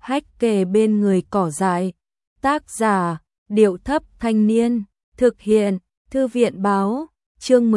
hách kề bên người cỏ dại. Tác giả, Điệu Thấp Thanh Niên, thực hiện, Thư viện báo, chương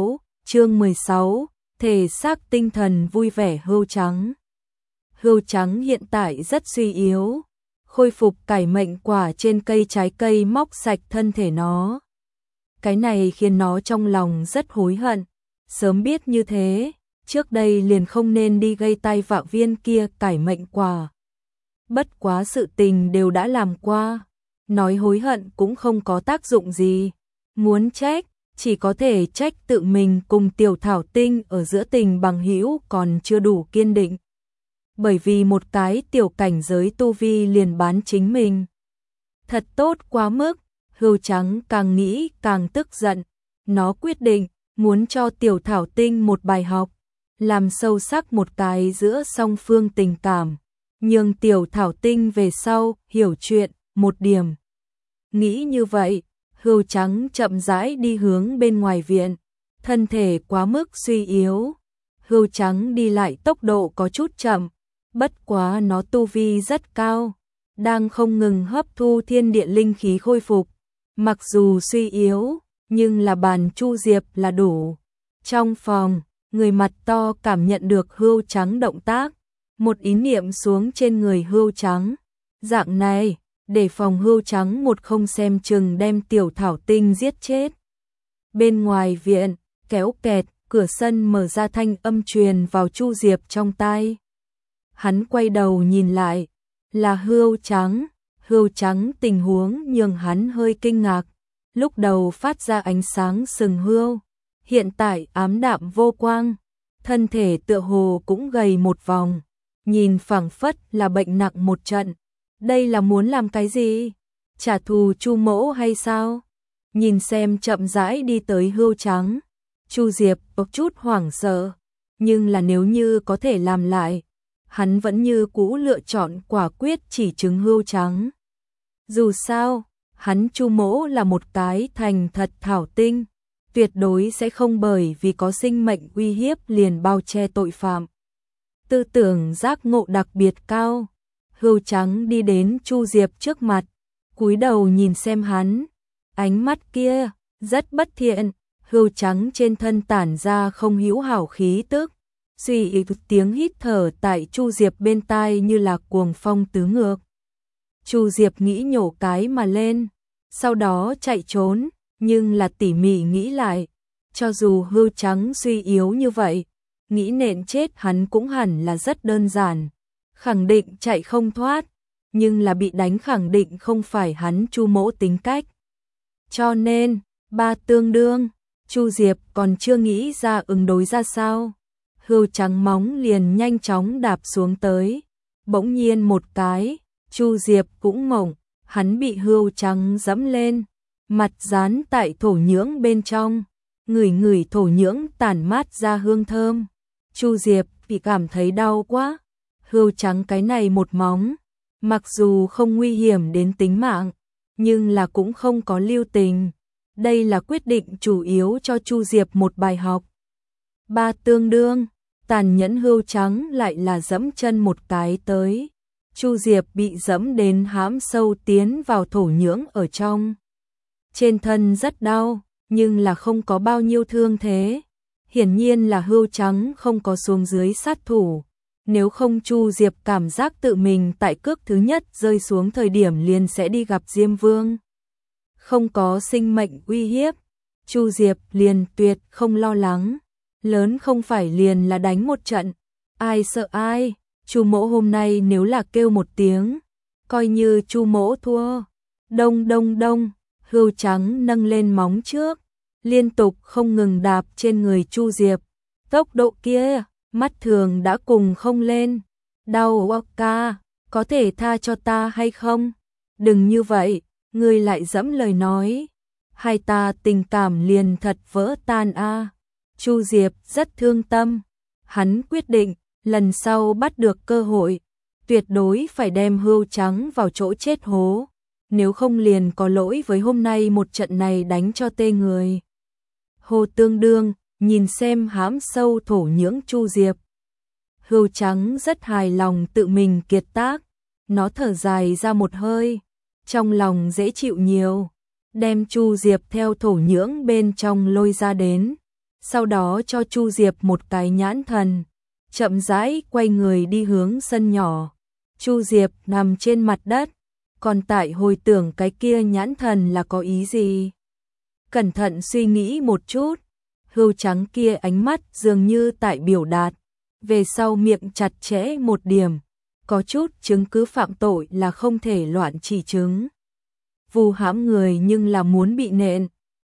16, thể xác tinh thần vui vẻ hươu trắng. Hươu trắng hiện tại rất suy yếu, khôi phục cải mệnh quả trên cây trái cây móc sạch thân thể nó. Cái này khiến nó trong lòng rất hối hận, sớm biết như thế, trước đây liền không nên đi gây tai vạ viên kia cải mệnh quả. Bất quá sự tình đều đã làm qua, nói hối hận cũng không có tác dụng gì, muốn trách, chỉ có thể trách tự mình cùng Tiểu Thảo Tinh ở giữa tình bằng hữu còn chưa đủ kiên định. Bởi vì một cái tiểu cảnh giới tu vi liền bán chính mình. Thật tốt quá mức, hươu trắng càng nghĩ càng tức giận, nó quyết định muốn cho Tiểu Thảo Tinh một bài học, làm sâu sắc một cái giữa song phương tình cảm, nhường Tiểu Thảo Tinh về sau hiểu chuyện một điểm. Nghĩ như vậy, hươu trắng chậm rãi đi hướng bên ngoài viện, thân thể quá mức suy yếu. Hươu trắng đi lại tốc độ có chút chậm, bất quá nó tu vi rất cao, đang không ngừng hấp thu thiên địa linh khí khôi phục. Mặc dù suy yếu, nhưng là bàn Chu Diệp là đủ. Trong phòng, người mặt to cảm nhận được hươu trắng động tác, một ý niệm xuống trên người hươu trắng. Dạng này, để phòng hươu trắng một không xem chừng đem Tiểu Thảo Tinh giết chết. Bên ngoài viện, kéo kẹt, cửa sân mở ra thanh âm truyền vào Chu Diệp trong tai. Hắn quay đầu nhìn lại, là hươu trắng. Hươu trắng tình huống nhường hắn hơi kinh ngạc, lúc đầu phát ra ánh sáng sừng hươu, hiện tại ám đạm vô quang, thân thể tựa hồ cũng gầy một vòng, nhìn phảng phất là bệnh nặng một trận. Đây là muốn làm cái gì? Trả thù Chu mỗ hay sao? Nhìn xem chậm rãi đi tới hươu trắng, Chu Diệp có chút hoảng sợ, nhưng là nếu như có thể làm lại, hắn vẫn như cũ lựa chọn quả quyết chỉ trứng hươu trắng. Dù sao, hắn Chu mỗ là một cái thành thật thảo tinh, tuyệt đối sẽ không bởi vì có sinh mệnh uy hiếp liền bao che tội phạm. Tư tưởng giác ngộ đặc biệt cao. Hươu trắng đi đến Chu Diệp trước mặt, cúi đầu nhìn xem hắn, ánh mắt kia rất bất thiện. Hươu trắng trên thân tản ra không hữu hảo khí tức, suy tiếng hít thở tại Chu Diệp bên tai như là cuồng phong tứ ngược. Chu Diệp nghĩ nhổ cái mà lên, sau đó chạy trốn, nhưng là tỉ mỉ nghĩ lại, cho dù hươu trắng suy yếu như vậy, nghĩ nện chết hắn cũng hẳn là rất đơn giản, khẳng định chạy không thoát, nhưng là bị đánh khẳng định không phải hắn Chu mỗ tính cách. Cho nên, ba tương đương, Chu Diệp còn chưa nghĩ ra ứng đối ra sao. Hươu trắng móng liền nhanh chóng đạp xuống tới, bỗng nhiên một cái, Chu Diệp cũng mộng, hắn bị hươu trắng dẫm lên, mặt dán tại thổ nhưỡng bên trong, ngửi thổ nhưỡng tản mát ra hương thơm. Chu Diệp bị cảm thấy đau quá. Hươu trắng cái này một móng, mặc dù không nguy hiểm đến tính mạng, nhưng là cũng không có lưu tình. Đây là quyết định chủ yếu cho Chu Diệp một bài học. Ba tương đương, tàn nhẫn hươu trắng lại là dẫm chân một cái tới. Chu Diệp bị dẫm đến hãm sâu tiến vào thổ nhưỡng ở trong. Trên thân rất đau, nhưng là không có bao nhiêu thương thế. Hiển nhiên là hươu trắng không có xuống dưới sát thủ. Nếu không Chu Diệp cảm giác tự mình tại cước thứ nhất rơi xuống thời điểm liền sẽ đi gặp Diêm Vương. Không có sinh mệnh uy hiếp, Chu Diệp liền tuyệt không lo lắng. Lớn không phải liền là đánh một trận, ai sợ ai. Chu mỗ hôm nay nếu là kêu một tiếng, coi như Chu mỗ thua. Đông đông đông, hươu trắng nâng lên móng trước, liên tục không ngừng đạp trên người Chu Diệp. Tốc độ kia, mắt thường đã cùng không lên. Đau ca, có thể tha cho ta hay không? Đừng như vậy, ngươi lại dẫm lời nói. Hai ta tình cảm liền thật vỡ tan a. Chu Diệp rất thương tâm. Hắn quyết định, lần sau bắt được cơ hội, tuyệt đối phải đem hươu trắng vào chỗ chết hố. Nếu không liền có lỗi với hôm nay một trận này đánh cho tê người. Hồ tương đương, nhìn xem hãm sâu thổ nhưỡng Chu Diệp. Hươu trắng rất hài lòng tự mình kiệt tác, Nó thở dài ra một hơi, trong lòng dễ chịu nhiều, đem Chu Diệp theo thổ nhưỡng bên trong lôi ra đến, sau đó cho Chu Diệp một cái nhãn thần, chậm rãi quay người đi hướng sân nhỏ. Chu Diệp nằm trên mặt đất, còn tại hồi tưởng cái kia nhãn thần là có ý gì. Cẩn thận suy nghĩ một chút, hươu trắng kia ánh mắt dường như tại biểu đạt, về sau miệng chặt chẽ một điểm, có chút chứng cứ phạm tội là không thể loạn chỉ chứng. Vu hãm người nhưng là muốn bị nện.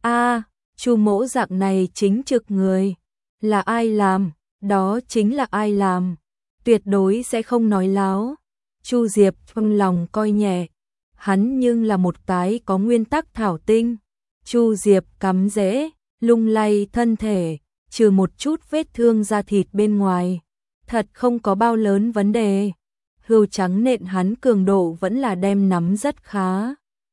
Chu mỗ dạng này chính trực người, là ai làm, đó chính là ai làm, tuyệt đối sẽ không nói láo. Chu Diệp trong lòng coi nhẹ, hắn nhưng là một cái có nguyên tắc thảo tinh. Chu Diệp cắm rễ, lung lay thân thể, trừ một chút vết thương da thịt bên ngoài, thật không có bao lớn vấn đề. Hươu trắng nện hắn cường độ vẫn là đem nắm rất khá.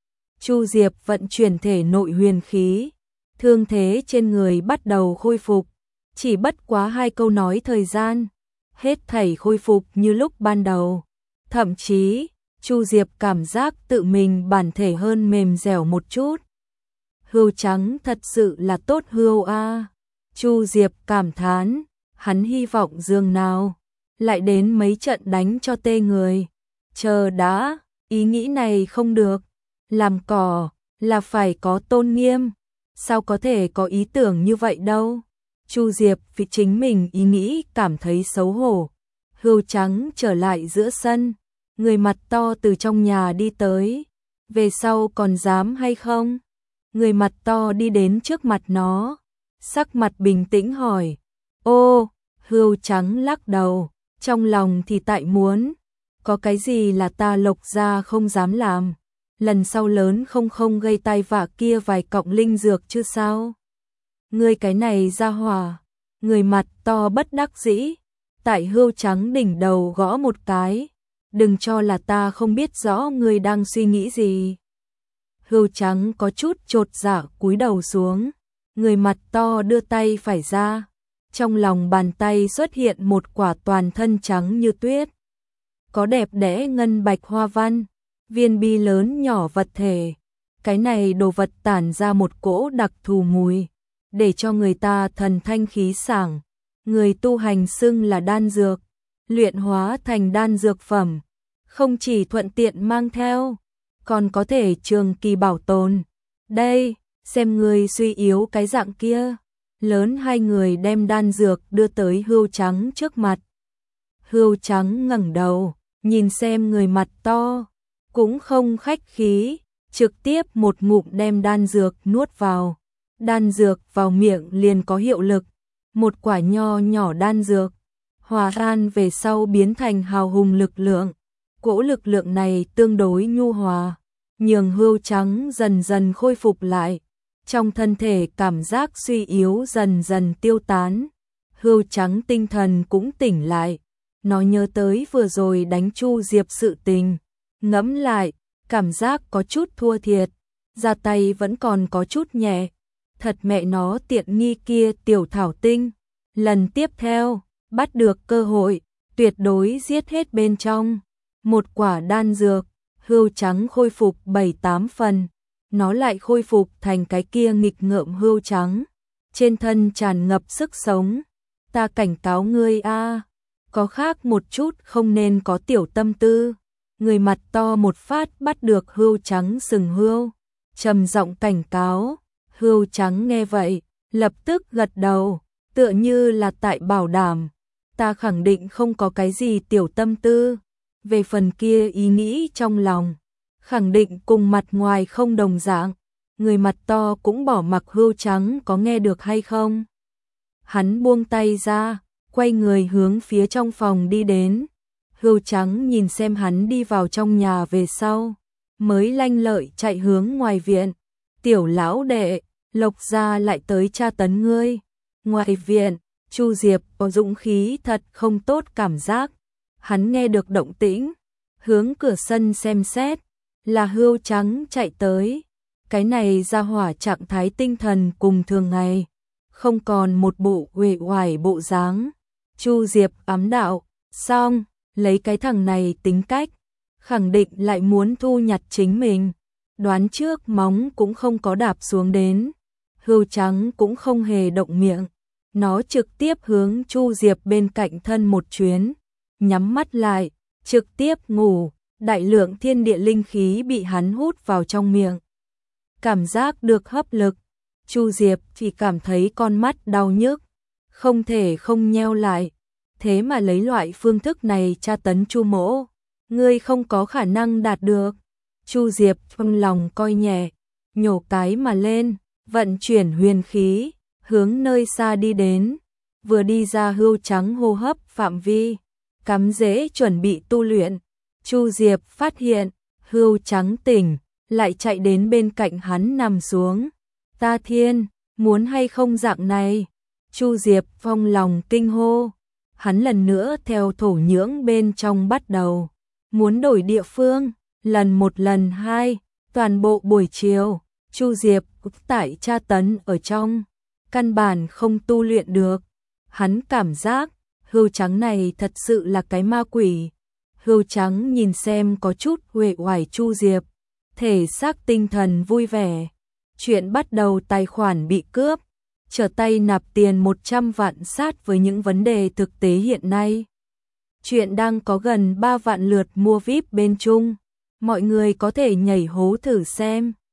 Chu Diệp vận chuyển thể nội huyền khí, thương thế trên người bắt đầu khôi phục, chỉ bất quá 2 câu nói thời gian, hết thảy khôi phục như lúc ban đầu. Thậm chí, Chu Diệp cảm giác tự mình bản thể hơn mềm dẻo một chút. Hươu trắng thật sự là tốt hươu a. Chu Diệp cảm thán, hắn hy vọng dường nào lại đến mấy trận đánh cho tê người. Chờ đã, ý nghĩ này không được, làm cỏ là phải có tôn nghiêm, sao có thể có ý tưởng như vậy đâu. Chu Diệp vì chính mình ý nghĩ cảm thấy xấu hổ. Hươu trắng trở lại giữa sân, người mặt to từ trong nhà đi tới, về sau còn dám hay không? Người mặt to đi đến trước mặt nó, sắc mặt bình tĩnh hỏi. Ô, hươu trắng lắc đầu, trong lòng thì tại muốn, có cái gì là ta Lộc gia không dám làm, lần sau lớn không gây tai vạ kia vài cọng linh dược chứ sao? Ngươi cái này ra hỏa, người mặt to bất đắc dĩ, tại hươu trắng đỉnh đầu gõ một cái, đừng cho là ta không biết rõ ngươi đang suy nghĩ gì. Hươu trắng có chút chột dạ cúi đầu xuống, người mặt to đưa tay phải ra, trong lòng bàn tay xuất hiện một quả toàn thân trắng như tuyết, có đẹp đẽ ngân bạch hoa văn, viên bi lớn nhỏ vật thể. Cái này đồ vật tản ra một cỗ đặc thù mùi, để cho người ta thần thanh khí sảng. Người tu hành xưng là đan dược, luyện hóa thành đan dược phẩm, không chỉ thuận tiện mang theo, còn có thể trường kỳ bảo tồn. Đây, xem người suy yếu cái dạng kia. Lớn 2 người đem đan dược đưa tới hươu trắng trước mặt. Hươu trắng ngẩng đầu, nhìn xem người mặt to, cũng không khách khí, trực tiếp một ngụm đem đan dược nuốt vào. Đan dược vào miệng liền có hiệu lực, một quả nho nhỏ đan dược, hòa tan về sau biến thành hào hùng lực lượng. Cỗ lực lượng này tương đối nhu hòa, nhường hươu trắng dần dần khôi phục lại, trong thân thể cảm giác suy yếu dần dần tiêu tán. Hươu trắng tinh thần cũng tỉnh lại, nó nhớ tới vừa rồi đánh Chu Diệp sự tình, ngẫm lại, cảm giác có chút thua thiệt, ra tay vẫn còn có chút nhẹ. Thật mẹ nó tiện nghi kia tiểu thảo tinh, lần tiếp theo, bắt được cơ hội, tuyệt đối giết hết bên trong. Một quả đan dược, hươu trắng khôi phục 7-8 phần, nó lại khôi phục thành cái kia nghịch ngợm hươu trắng, trên thân tràn ngập sức sống. Ta cảnh cáo ngươi a, có khác một chút không nên có tiểu tâm tư. Người mặt to một phát bắt được hươu trắng sừng hươu, trầm giọng cảnh cáo. Hươu trắng nghe vậy, lập tức gật đầu, tựa như là tại bảo đảm, ta khẳng định không có cái gì tiểu tâm tư. Về phần kia ý nghĩ trong lòng, khẳng định cùng mặt ngoài không đồng dạng. Người mặt to cũng bỏ mặc hươu trắng có nghe được hay không. Hắn buông tay ra, quay người hướng phía trong phòng đi đến. Hươu trắng nhìn xem hắn đi vào trong nhà về sau, mới lanh lợi chạy hướng ngoài viện. Tiểu lão đệ, Lộc gia lại tới tra tấn ngươi. Ngoài viện, Chu Diệp có dũng khí thật không tốt cảm giác. Hắn nghe được động tĩnh, hướng cửa sân xem xét, là hươu trắng chạy tới. Cái này ra hỏa trạng thái tinh thần cùng thường ngày, không còn một bộ uể oải bộ dáng. Chu Diệp ám đạo, xong, lấy cái thằng này tính cách, khẳng định lại muốn thu nhặt chính mình. Đoán trước móng cũng không có đạp xuống đến. Hươu trắng cũng không hề động miệng. Nó trực tiếp hướng Chu Diệp bên cạnh thân một chuyến. Nhắm mắt lại, trực tiếp ngủ. Đại lượng thiên địa linh khí bị hắn hút vào trong miệng. Cảm giác được hấp lực. Chu Diệp chỉ cảm thấy con mắt đau nhức. Không thể không nheo lại. Thế mà lấy loại phương thức này tra tấn Chu Mỗ. Ngươi không có khả năng đạt được. Chu Diệp trong lòng coi nhẹ. Nhổ cái mà lên. Vận chuyển huyền khí. Hướng nơi xa đi đến. Vừa đi ra hươu trắng hô hấp phạm vi. Cắm rễ chuẩn bị tu luyện. Chu Diệp phát hiện. Hươu trắng tỉnh. Lại chạy đến bên cạnh hắn nằm xuống. Ta thiên, muốn hay không dạng này? Chu Diệp trong lòng kinh hô. Hắn lần nữa theo thổ nhưỡng bên trong bắt đầu. Muốn đổi địa phương, lần một lần hai, toàn bộ buổi chiều, Chu Diệp tải tra tấn ở trong. Căn bản không tu luyện được. Hắn cảm giác, hươu trắng này thật sự là cái ma quỷ. Hươu trắng nhìn xem có chút uể oải Chu Diệp. Thể xác tinh thần vui vẻ. Chuyện bắt đầu tài khoản bị cướp. Trở tay nạp tiền 100 vạn sát với những vấn đề thực tế hiện nay. Chuyện đang có gần 3 vạn lượt mua VIP bên Trung. Mọi người có thể nhảy hố thử xem.